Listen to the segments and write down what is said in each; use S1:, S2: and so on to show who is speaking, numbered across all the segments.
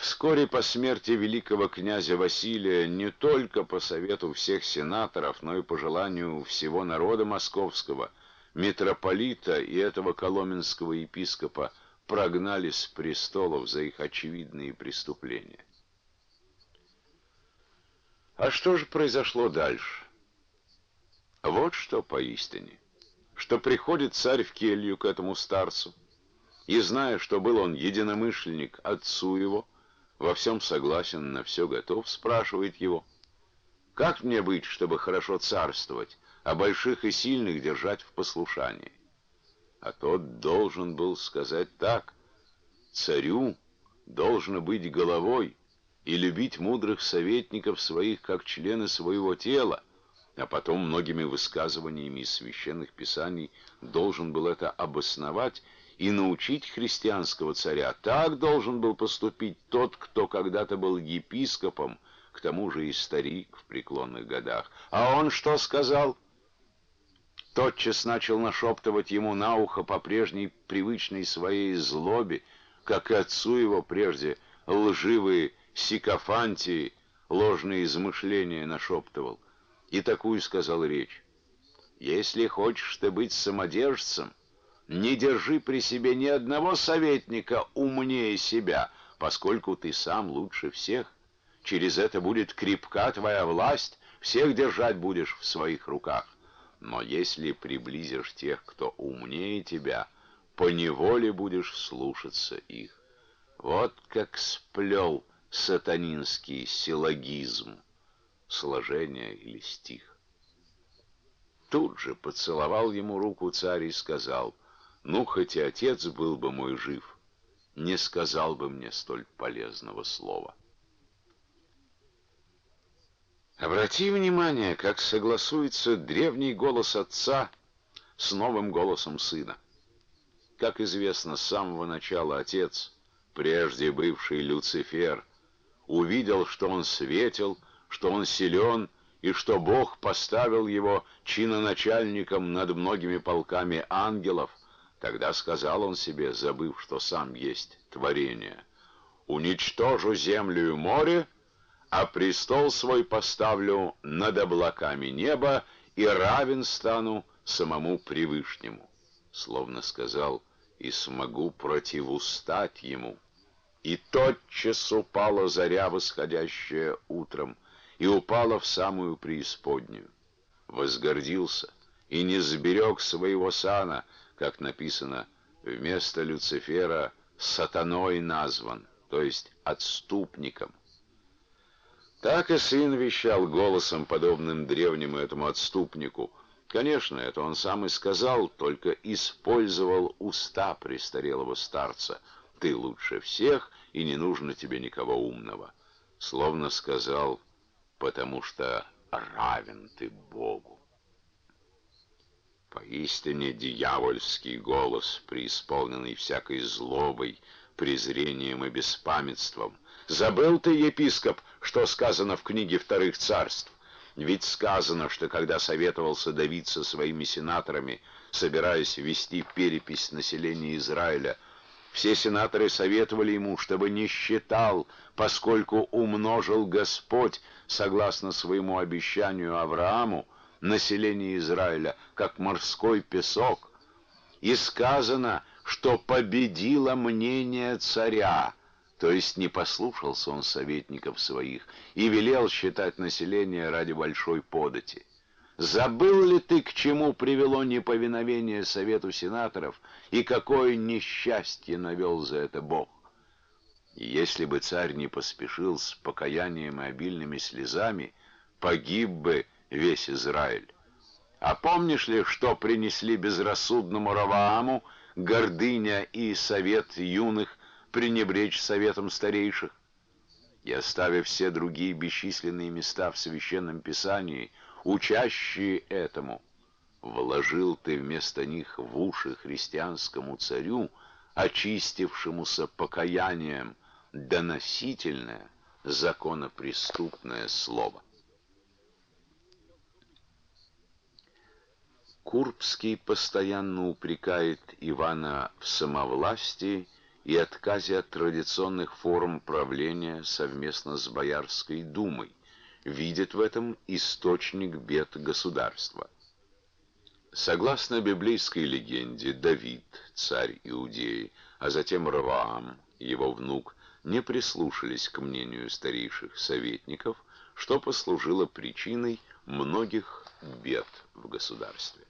S1: Вскоре по смерти великого князя Василия, не только по совету всех сенаторов, но и по желанию всего народа московского, митрополита и этого коломенского епископа прогнали с престолов за их очевидные преступления. А что же произошло дальше? Вот что поистине, что приходит царь в келью к этому старцу, и, зная, что был он единомышленник отцу его, во всем согласен, на все готов, спрашивает его: «Как мне быть, чтобы хорошо царствовать, а больших и сильных держать в послушании?» А тот должен был сказать так: «Царю должно быть головой и любить мудрых советников своих, как члены своего тела», а потом многими высказываниями из священных писаний должен был это обосновать и научить христианского царя. Так должен был поступить тот, кто когда-то был епископом, к тому же и старик в преклонных годах. А он что сказал? Тотчас начал нашептывать ему на ухо по прежней привычной своей злобе, как и отцу его прежде, лживые сикофантии, ложные измышления нашептывал. И такую сказал речь: «Если хочешь ты быть самодержцем, не держи при себе ни одного советника умнее себя, поскольку ты сам лучше всех. Через это будет крепка твоя власть, всех держать будешь в своих руках. Но если приблизишь тех, кто умнее тебя, поневоле будешь слушаться их». Вот как сплел сатанинский силлогизм, сложение или стих. Тут же поцеловал ему руку царь и сказал: «Ну, хоть и отец был бы мой жив, не сказал бы мне столь полезного слова». Обрати внимание, как согласуется древний голос отца с новым голосом сына. Как известно, с самого начала отец, прежде бывший Люцифер, увидел, что он светил, что он силен, и что Бог поставил его чиноначальником над многими полками ангелов. Тогда сказал он себе, забыв, что сам есть творение: «Уничтожу землю и море, а престол свой поставлю над облаками неба, и равен стану самому Превышнему». Словно сказал: «И смогу противустать ему». И тотчас упала заря, восходящая утром, и упала в самую преисподнюю. Возгордился и не сберег своего сана, как написано: вместо Люцифера сатаной назван, то есть отступником. Так и сын вещал голосом, подобным древнему этому отступнику. Конечно, это он сам и сказал, только использовал уста престарелого старца: «Ты лучше всех, и не нужно тебе никого умного». Словно сказал: «Потому что равен ты Богу». Поистине дьявольский голос, преисполненный всякой злобой, презрением и беспамятством. Забыл ты, епископ, что сказано в книге Вторых царств? Ведь сказано, что когда советовался Давид со своими сенаторами, собираясь вести перепись населения Израиля, все сенаторы советовали ему, чтобы не считал, поскольку умножил Господь, согласно своему обещанию Аврааму, население Израиля, как морской песок. И сказано, что победило мнение царя, то есть не послушался он советников своих и велел считать население ради большой подати. Забыл ли ты, к чему привело неповиновение совету сенаторов, и какое несчастье навел за это Бог? И если бы царь не поспешил с покаянием и обильными слезами, погиб бы весь Израиль. А помнишь ли, что принесли безрассудному Равааму гордыня и совет юных пренебречь советом старейших? И оставив все другие бесчисленные места в Священном Писании, учащие этому, вложил ты вместо них в уши христианскому царю, очистившемуся покаянием, доносительное, законопреступное слово. Курбский постоянно упрекает Ивана в самовластии и отказе от традиционных форм правления совместно с Боярской думой, видит в этом источник бед государства. Согласно библейской легенде, Давид, царь Иудеи, а затем Ровоам, его внук, не прислушались к мнению старейших советников, что послужило причиной многих бед в государстве.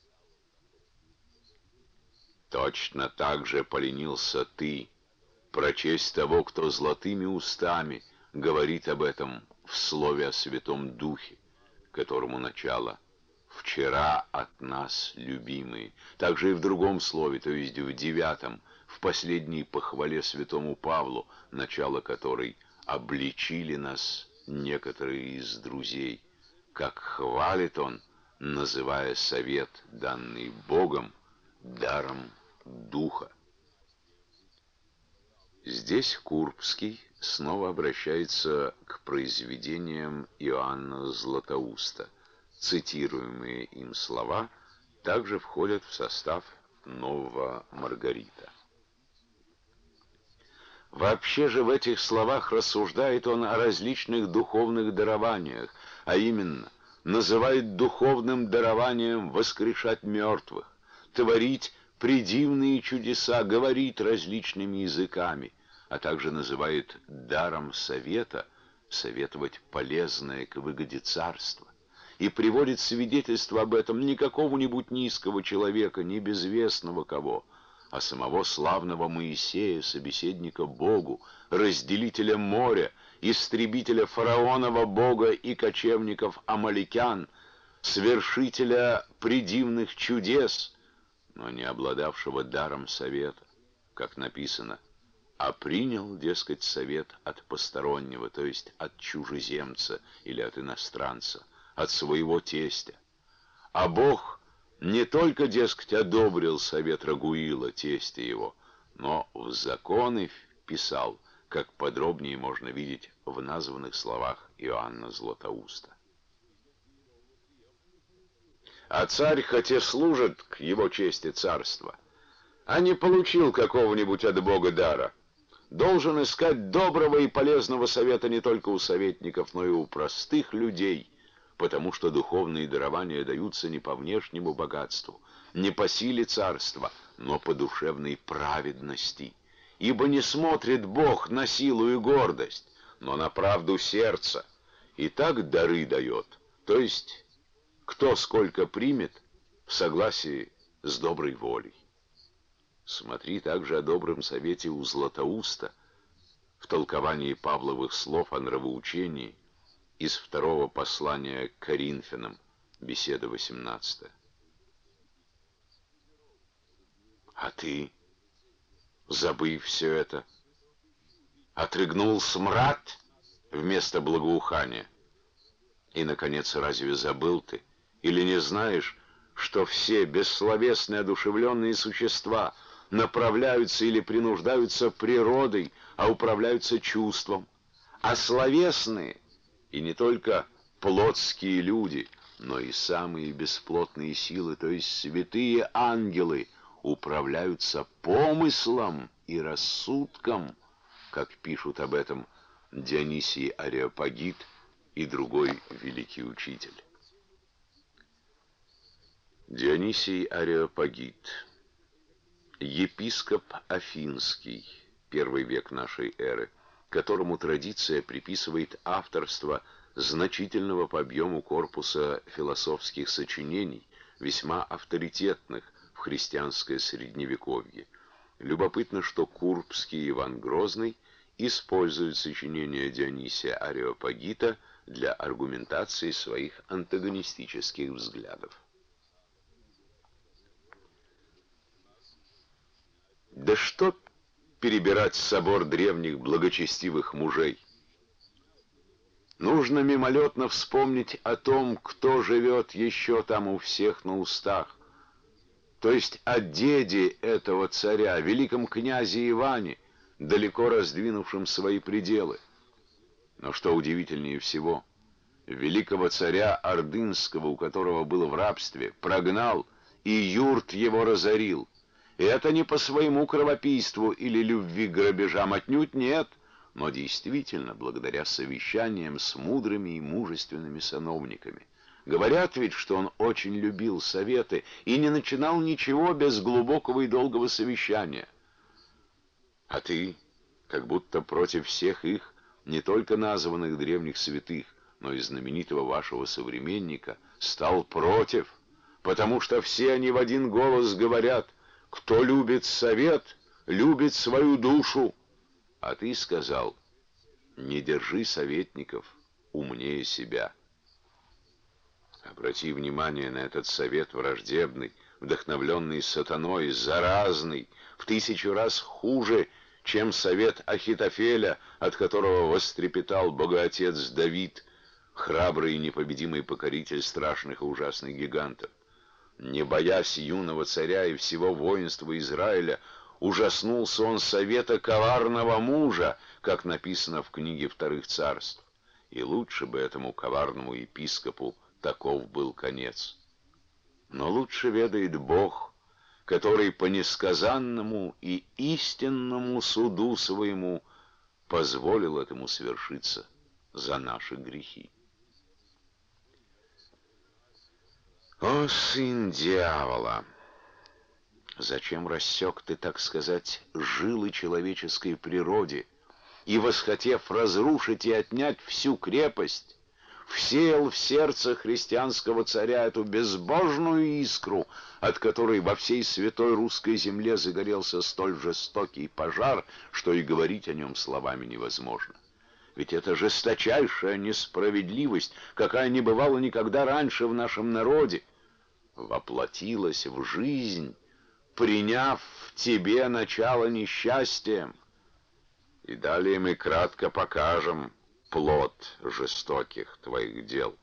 S1: Точно так же поленился ты прочесть того, кто золотыми устами говорит об этом в слове о Святом Духе, которому начало «вчера от нас, любимые». Также и в другом слове, то есть в 9, в последней похвале святому Павлу, начало которой «обличили нас некоторые из друзей», как хвалит он, называя совет, данный Богом, даром Духа. Здесь Курбский снова обращается к произведениям Иоанна Златоуста. Цитируемые им слова также входят в состав нового Маргарита. Вообще же в этих словах рассуждает он о различных духовных дарованиях, а именно называет духовным дарованием воскрешать мертвых, творить предивные чудеса, говорить различными языками, а также называет даром совета, советовать полезное к выгоде царства, и приводит свидетельство об этом не какого-нибудь низкого человека, не безвестного кого, а самого славного Моисея, собеседника Богу, разделителя моря, истребителя фараонова бога и кочевников амаликян, свершителя предивных чудес, но не обладавшего даром совета, как написано, а принял, дескать, совет от постороннего, то есть от чужеземца или от иностранца, от своего тестя. А Бог не только, дескать, одобрил совет Рагуила, тестя его, но в законы вписал, как подробнее можно видеть в названных словах Иоанна Златоуста. А царь, хотя служит к его чести царства, а не получил какого-нибудь от Бога дара, должен искать доброго и полезного совета не только у советников, но и у простых людей, потому что духовные дарования даются не по внешнему богатству, не по силе царства, но по душевной праведности. Ибо не смотрит Бог на силу и гордость, но на правду сердца, и так дары дает, то есть кто сколько примет в согласии с доброй волей. Смотри также о добром совете у Златоуста в толковании Павловых слов о нравоучении из 2 послания к Коринфянам, беседа 18. А ты, забыв все это, отрыгнул смрад вместо благоухания. И, наконец, разве забыл ты, или не знаешь, что все бессловесные одушевленные существа направляются или принуждаются природой, а управляются чувством, а словесные, и не только плотские люди, но и самые бесплотные силы, то есть святые ангелы, управляются помыслом и рассудком, как пишут об этом Дионисий Ареопагит и другой великий учитель. Дионисий Ареопагит, епископ Афинский, 1 век нашей эры, которому традиция приписывает авторство значительного по объему корпуса философских сочинений, весьма авторитетных в христианское средневековье. Любопытно, что Курбский Иван Грозный использует сочинения Дионисия Ареопагита для аргументации своих антагонистических взглядов. Да что перебирать собор древних благочестивых мужей? Нужно мимолетно вспомнить о том, кто живет еще там у всех на устах, то есть о деде этого царя, великом князе Иване, далеко раздвинувшем свои пределы. Но что удивительнее всего, великого царя Ордынского, у которого было в рабстве, прогнал и юрт его разорил, И это не по своему кровопийству или любви к грабежам, отнюдь нет, но действительно благодаря совещаниям с мудрыми и мужественными сановниками. Говорят ведь, что он очень любил советы и не начинал ничего без глубокого и долгого совещания. А ты, как будто против всех их, не только названных древних святых, но и знаменитого вашего современника, стал против, потому что все они в один голос говорят: кто любит совет, любит свою душу. А ты сказал: не держи советников умнее себя. Обрати внимание на этот совет враждебный, вдохновленный сатаной, заразный, в 1000 раз хуже, чем совет Ахитофеля, от которого вострепетал богоотец Давид, храбрый и непобедимый покоритель страшных и ужасных гигантов. Не боясь юного царя и всего воинства Израиля, ужаснулся он совета коварного мужа, как написано в книге Вторых царств. И лучше бы этому коварному епископу таков был конец. Но лучше ведает Бог, который по несказанному и истинному суду своему позволил этому свершиться за наши грехи. О, сын дьявола! Зачем рассек ты, так сказать, жилы человеческой природе, и, восхотев разрушить и отнять всю крепость, всеял в сердце христианского царя эту безбожную искру, от которой во всей святой русской земле загорелся столь жестокий пожар, что и говорить о нем словами невозможно? Ведь это жесточайшая несправедливость, какая не бывала никогда раньше в нашем народе, воплотилась в жизнь, приняв в тебе начало несчастьем. И далее мы кратко покажем плод жестоких твоих дел.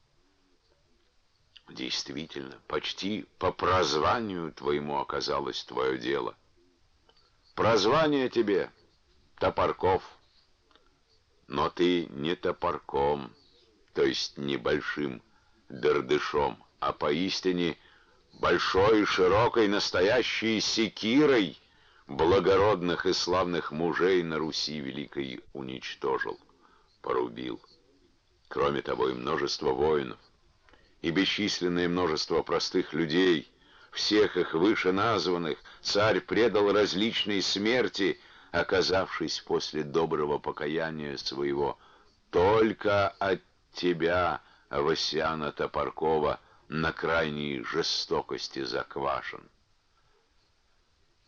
S1: Действительно, почти по прозванию твоему оказалось твое дело. Прозвание тебе — Топорков. Но ты не топорком, то есть небольшим бердышом, а поистине большой, широкой, настоящей секирой благородных и славных мужей на Руси великой уничтожил, порубил. Кроме того, и множество воинов, и бесчисленное множество простых людей, всех их вышеназванных, царь предал различной смерти, оказавшись после доброго покаяния своего только от тебя, Васяна Топоркова, на крайней жестокости заквашен.